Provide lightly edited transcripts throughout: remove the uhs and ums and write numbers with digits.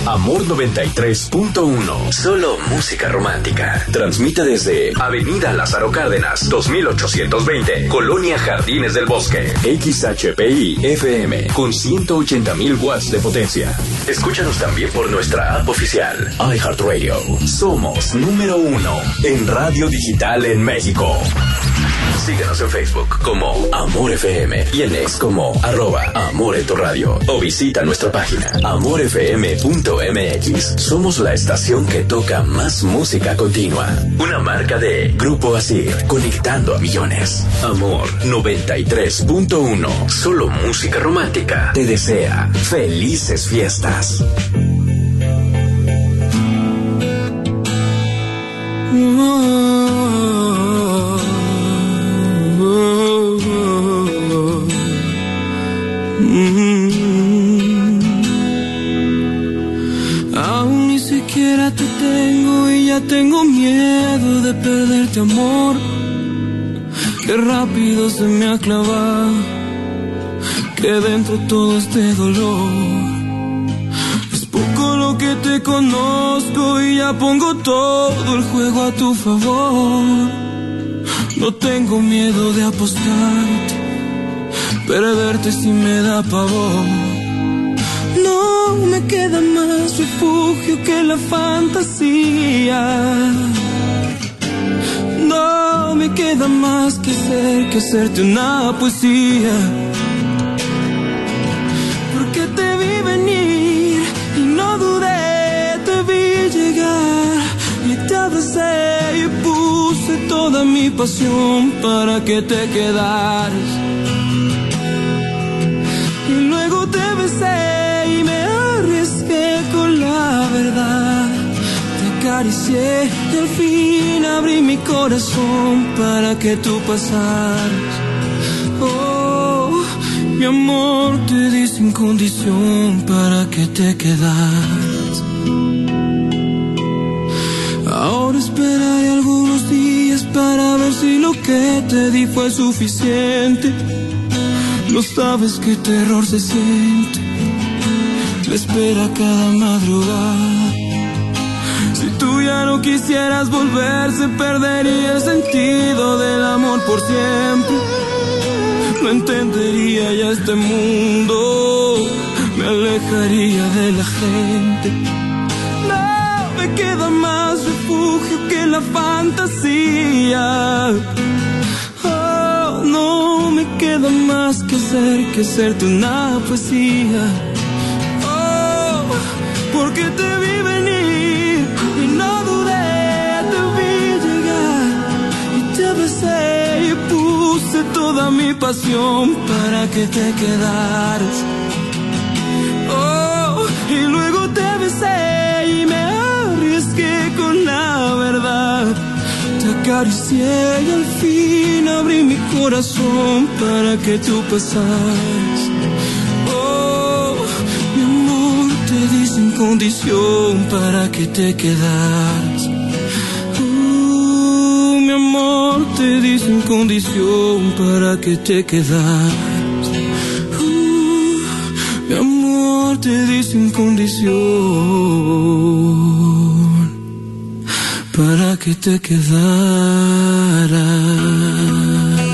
Amor 93.1. Solo música romántica. Transmite desde Avenida Lázaro Cárdenas, 2820, Colonia Jardines del Bosque. XHPI FM con 180,000 watts de potencia. Escúchanos también por nuestra app oficial, iHeartRadio. Somos número 1 en radio digital en México. Síguenos en Facebook como Amor FM y en X como @AmorEtoRadio o visita nuestra página amorfm.mx. Somos la estación que toca más música continua. Una marca de Grupo Asir, conectando a millones. Amor 93.1. Solo música romántica. Te desea felices fiestas. Aún ni siquiera te tengo y ya tengo miedo de perderte, amor. Qué rápido se me ha clavado, que dentro todo este dolor. Es poco lo que te conozco y ya pongo todo el juego a tu favor. No tengo miedo de apostarte, perderte si me da pavor. No me queda más refugio que la fantasía. No me queda más que hacerte una poesía. Porque te vi venir y no dudé, te vi llegar y te abracé y puse toda mi pasión para que te quedaras. Y luego te besé y me arriesgué con la verdad. Te acaricié y al fin abrí mi corazón para que tú pasaras. Oh, mi amor, te di sin condición para que te quedaras. Ahora esperaré algunos días para ver si lo que te di fue suficiente. No sabes qué terror se siente, la espera cada madrugada. Si tú ya no quisieras volver, se perdería el sentido del amor por siempre. No entendería ya este mundo, me alejaría de la gente. No me queda más refugio que la fantasía. No me queda más que hacerte una poesía. Oh, porque te vi venir y no dudé, te vi llegar y te besé y puse toda mi pasión para que te quedaras. Oh, y luego te besé y me arriesgué con la verdad. Te acaricié y al fin abrí mi corazón para que tú pasaras. Oh, mi amor, te di sin condición para que te quedaras. Mi amor, te di sin condición para que te quedaras. Mi amor, te di sin condición para que te quedaras.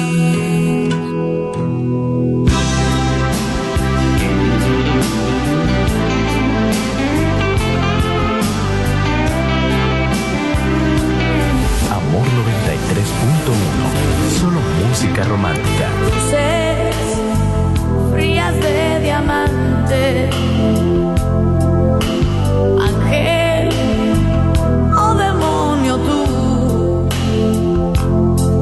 Amor 93.1. Solo música romántica. Luces frías de diamante, ángel o demonio tú,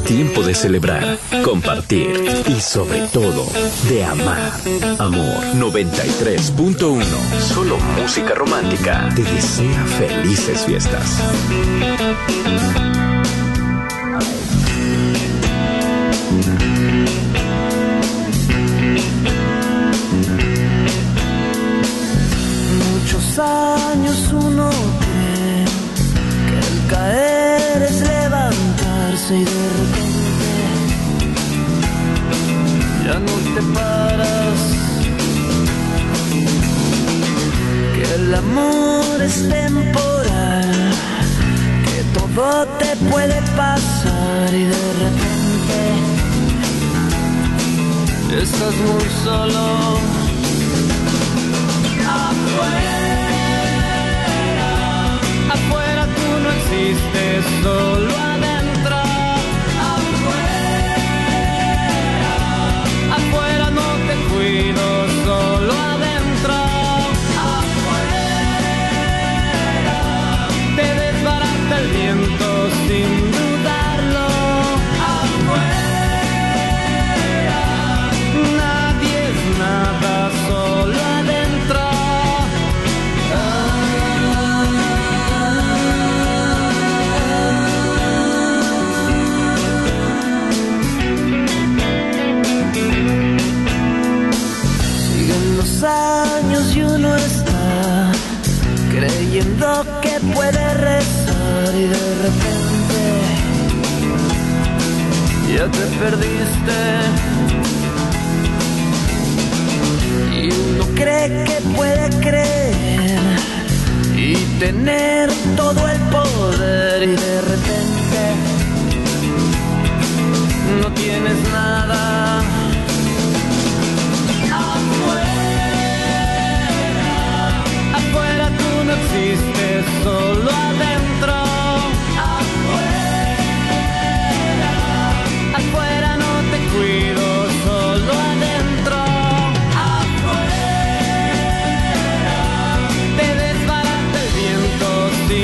tiempo de celebrar, compartir y sobre todo de amar. Amor 93.1. Solo música romántica te desea felices fiestas. Muchos años uno cree que el caer es levantarse y de repente ya no te paras, que el amor es temporal, que todo te puede pasar y de repente estás muy solo. Afuera tú no existes, solo adentro. Afuera no te cuido, solo adentro. Te desbarata el viento sin dudarlo. Nadie es nada, solo adentro. Años y uno está creyendo que puede rezar y de repente ya te perdiste y uno cree que puede creer y tener todo el poder y de repente no tienes nada. Afuera tú no existes, solo adentro. Afuera no te cuido, solo adentro. Te desbarata el viento.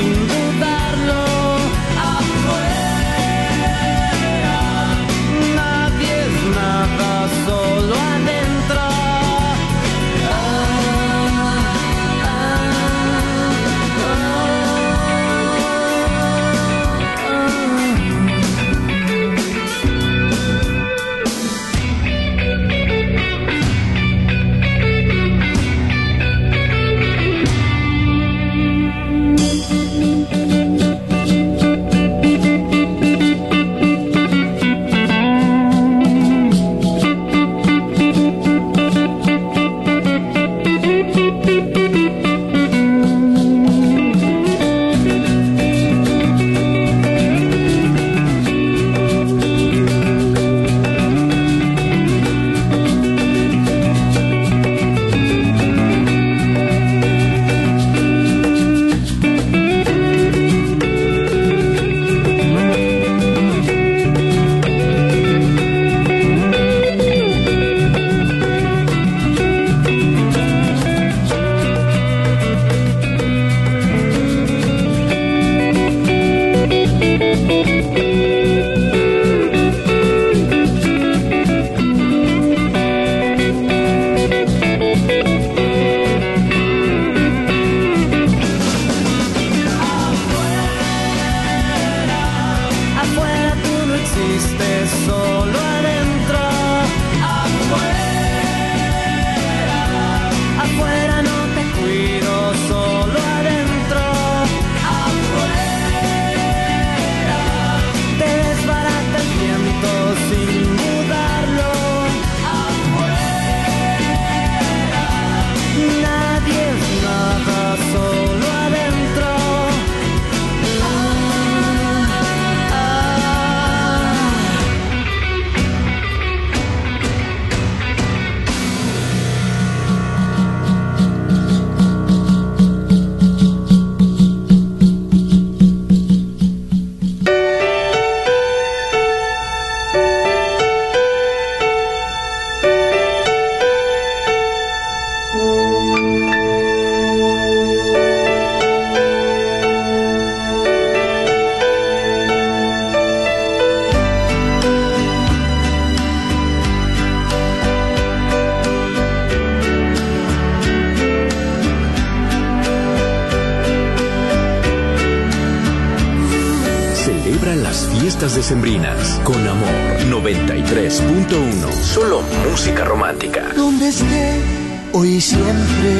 Celebra las fiestas decembrinas con Amor 93.1. Solo música romántica. Donde esté hoy y siempre,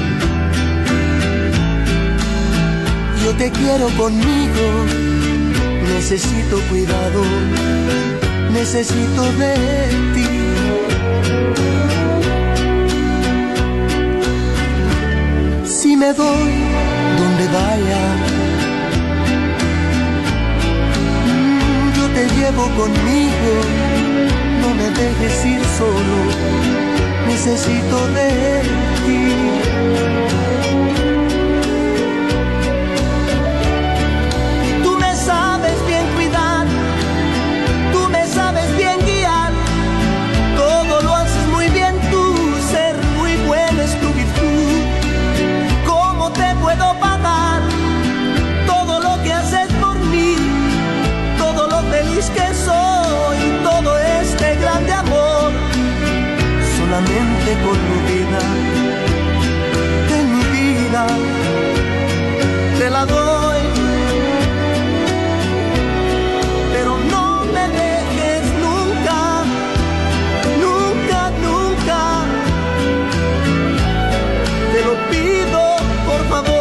yo te quiero conmigo. Necesito cuidado, necesito de ti. Si me doy donde vaya, yo te llevo conmigo. No me dejes ir solo, necesito de ti. Tú me sabes bien cuidar, tú me sabes bien guiar. Todo lo haces muy bien tú, ser muy bueno es tu virtud. ¿Cómo te puedo pagar todo lo que haces por mí? Todo lo feliz que soy, todo este grande amor. Solamente con mi vida, de mi vida, te la doy. Pero no me dejes nunca, nunca, nunca. Te lo pido, por favor.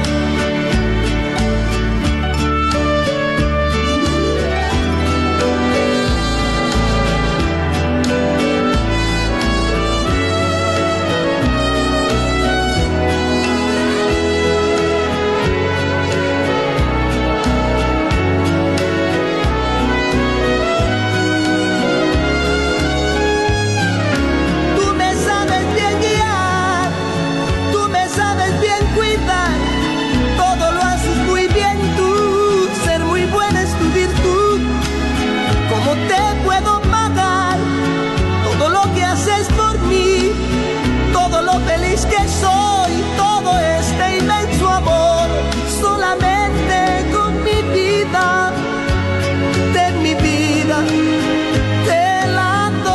Que soy todo este inmenso amor, solamente con mi vida, de mi vida, te la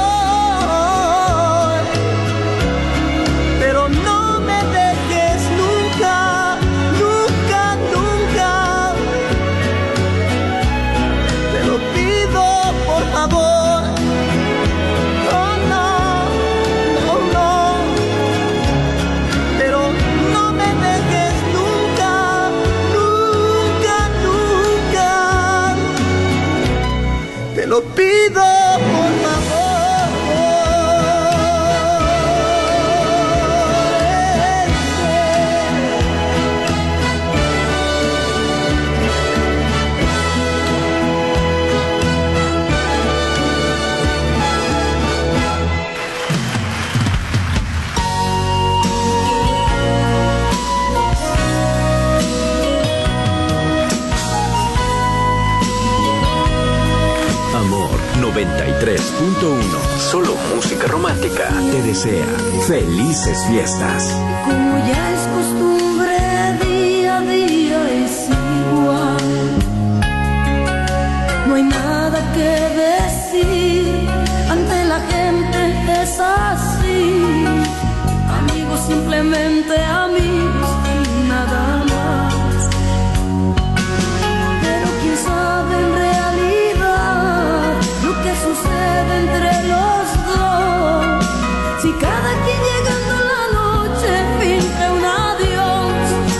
doy. Pero no me dejes nunca, nunca, nunca. Te lo pido, por favor. Te lo pido, por favor. Amor 93.1. Solo música romántica. Te desea felices fiestas. Como ya es costumbre, día a día es igual. No hay nada que decir, ante la gente es así. Amigos, simplemente amigos y nada más. Pero quién sabe en realidad lo que sucede entre los dos. Si cada quien llegando la noche finge un adiós,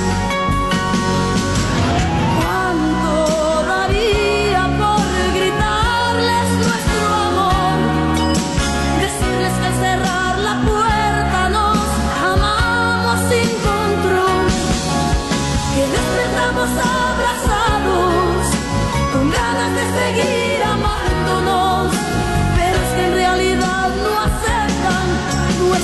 ¿cuánto daría por gritarles nuestro amor? Decirles que al cerrar la puerta nos amamos sin control, que despertamos abrazados con ganas de seguir amándonos. Pero es que en realidad no aceptan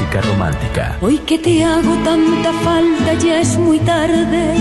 música romántica. Hoy que te hago tanta falta ya es muy tarde.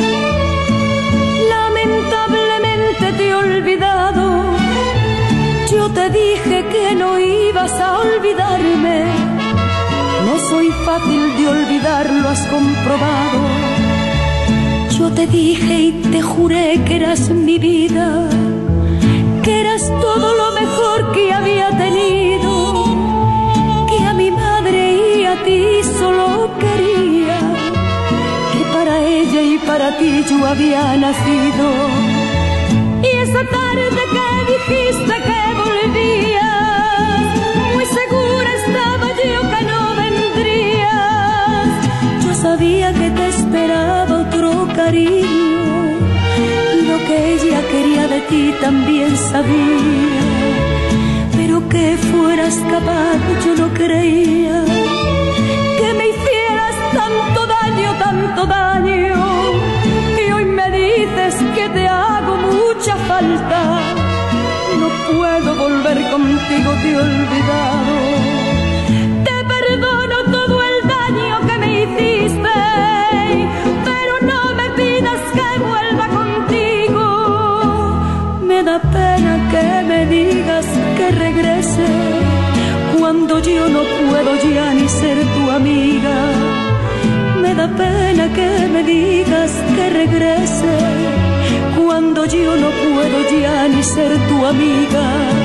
Lamentablemente te he olvidado. Yo te dije que no ibas a olvidarme. No soy fácil de olvidar, lo has comprobado. Yo te dije y te juré que eras mi vida, que eras todo lo mejor que había tenido, que a mi madre y a ti solo quería, que para ella y para ti yo había nacido. Y esa tarde que dijiste que volvías, muy segura estaba yo que no vendrías. Yo sabía que te esperaba otro cariño, y lo que ella quería de ti también sabía, pero que fueras capaz yo no creía, que me hicieras tanto daño, y hoy me dices que te hago mucha falta. No puedo volver contigo, te he olvidado. Te perdono todo el daño que me hiciste, pero no me pidas que vuelva contigo. Me da pena que me digas que regrese, cuando yo no puedo ya ni ser tu amiga. Me da pena que me digas que regrese, cuando yo no puedo ya ni ser tu amiga.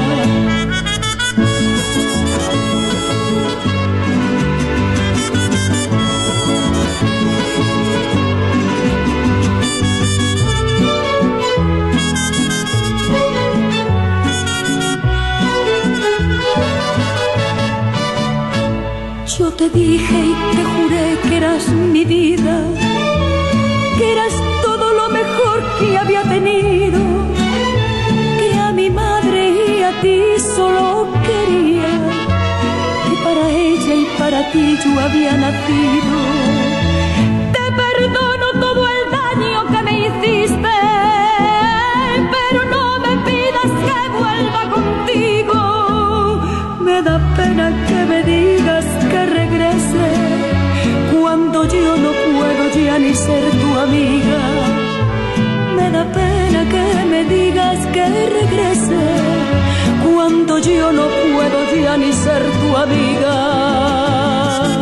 Yo te dije y te juré que eras mi vida, que eras todo lo mejor que había tenido, que a mi madre y a ti solo quería, que para ella y para ti yo había nacido. Te perdono todo el daño que me hiciste, pero no me pidas que vuelva contigo. Me da pena que me digas que regrese, cuando yo no puedo ya ni ser tu amiga. Me da pena que me digas que regrese, cuando yo no puedo ya ni ser tu amiga.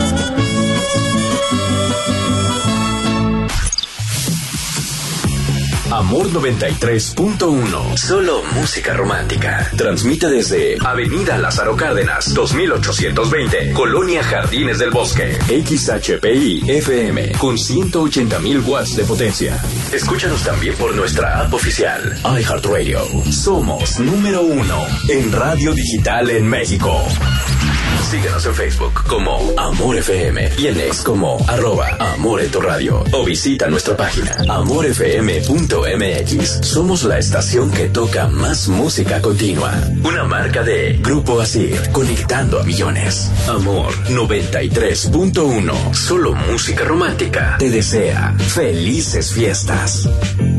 Amor 93.1. Solo música romántica. Transmite desde Avenida Lázaro Cárdenas, 2820, Colonia Jardines del Bosque. XHPI FM con 180,000 watts de potencia. Escúchanos también por nuestra app oficial, iHeartRadio. Somos número 1 en radio digital en México. Síguenos en Facebook como Amor FM y en X como @AmorEnTuRadio, o visita nuestra página amorfm.mx. Somos la estación que toca más música continua. Una marca de Grupo Asir, conectando a millones. Amor 93.1. Solo música romántica te desea felices fiestas.